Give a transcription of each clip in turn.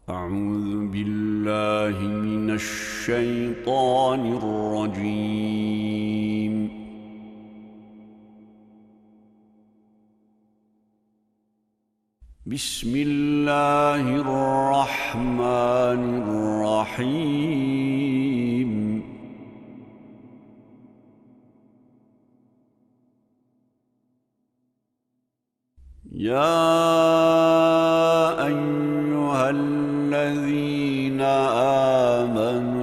أعوذ بالله من الشيطان الرجيم. بسم الله الرحمن الرحيم. يا أيها الذين آمنوا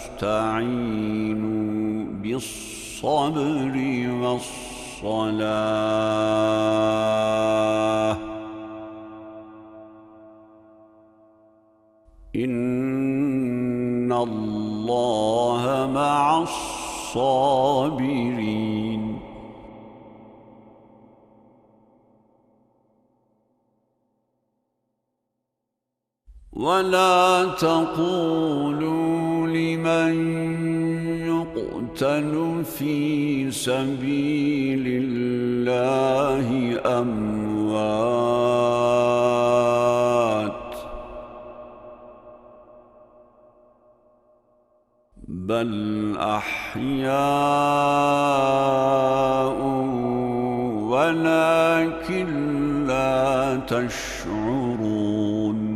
استعينوا بالصبر والصلاة إن الله مع الصابرين. ولا تقولوا لمن يقتل في سبيل الله أموات، بل أحياء ولكن لا تشعرون.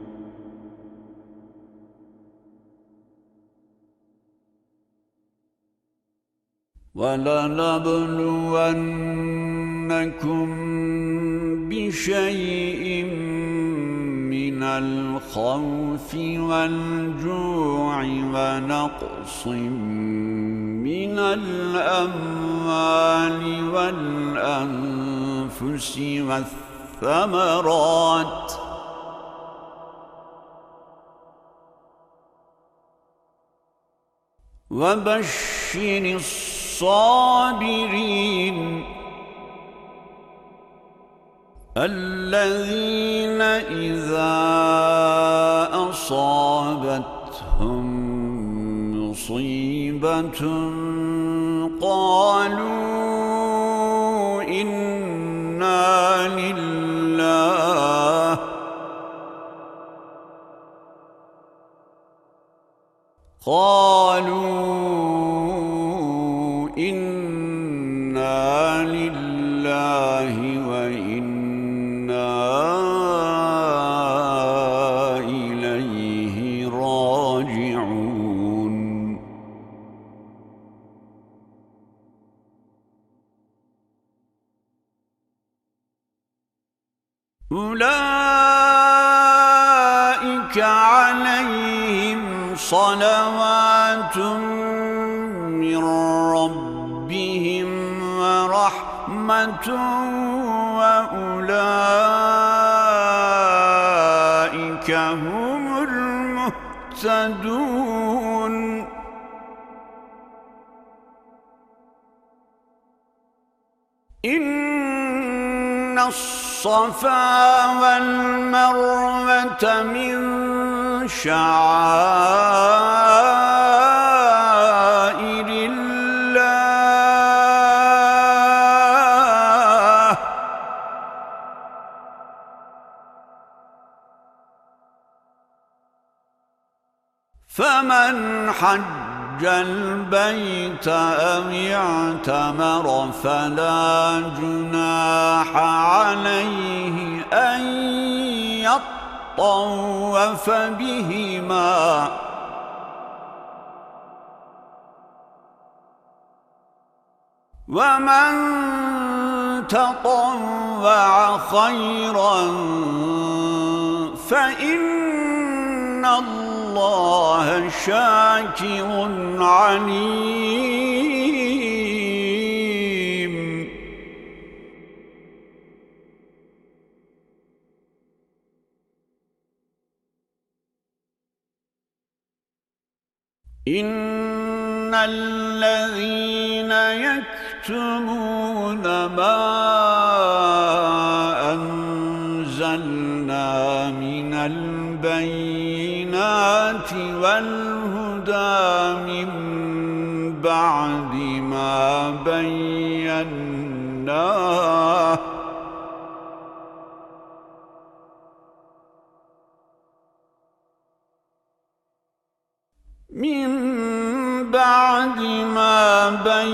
ولنبلونكم بشيء من الخوف والجوع ونقص من الأموال والأنفس والثمرات وبشر الصابرين الذين إذا أصابتهم مصيبة قالوا إنا لله وإنا إليه راجعون. أولئك عليهم صلوات من ربهم ورحمة وأولئك هم المهتدون. إن الصفا والمروة من شعائر الله، فمن حج البيت أو اعتمر فلا جناح عليه أن يطوف بهما، ومن تطوع خيرا فإن الله شاكر عليم. إن الذين يكتمون ما أنزلنا من البينات والهدى من بعد ما بيناه من بعد ما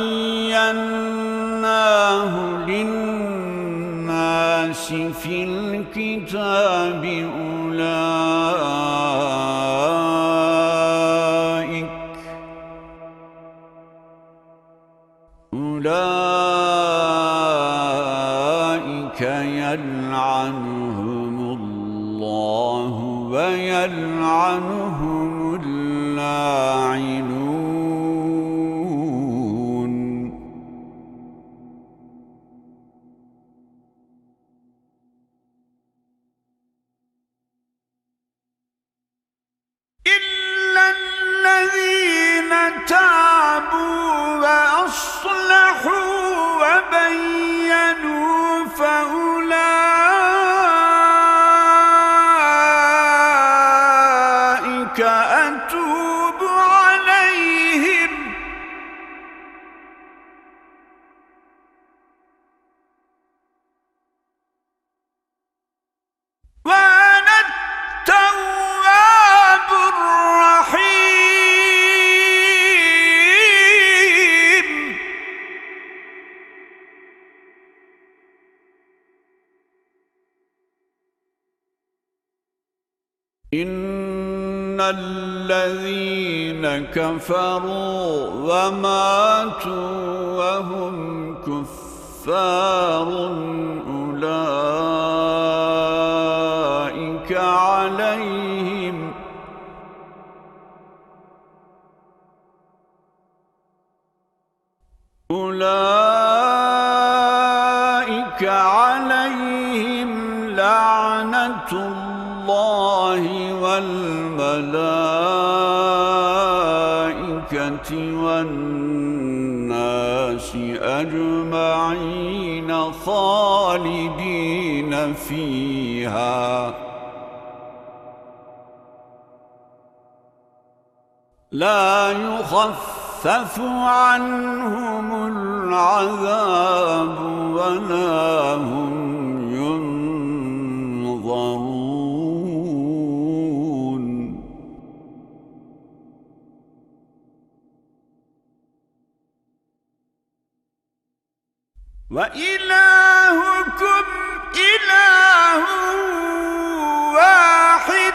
بيناه للناس في الكتاب أولئك يلعنهم الله ويلعنهم اللاعنون إلا الذين تابوا وأصلحوا وبينوا فأولئك أتوب عليهم وأنا التواب الرحيم إن الذين كفروا وماتوا وهم كفار أولئك عليهم لعنة الله والملائكة والناس أجمعين خالدين فيها لا يخفف عنهم العذاب ولا هم ينظرون وإلهكم إله واحد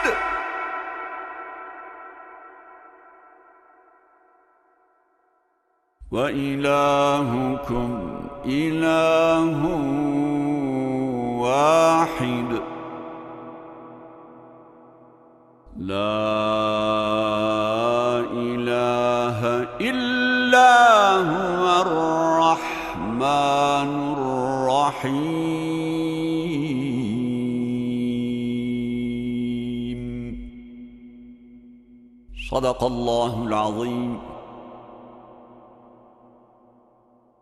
وإلهكم إله واحد لا إله إلا هو الرحمن الرحيم. صدق الله العظيم.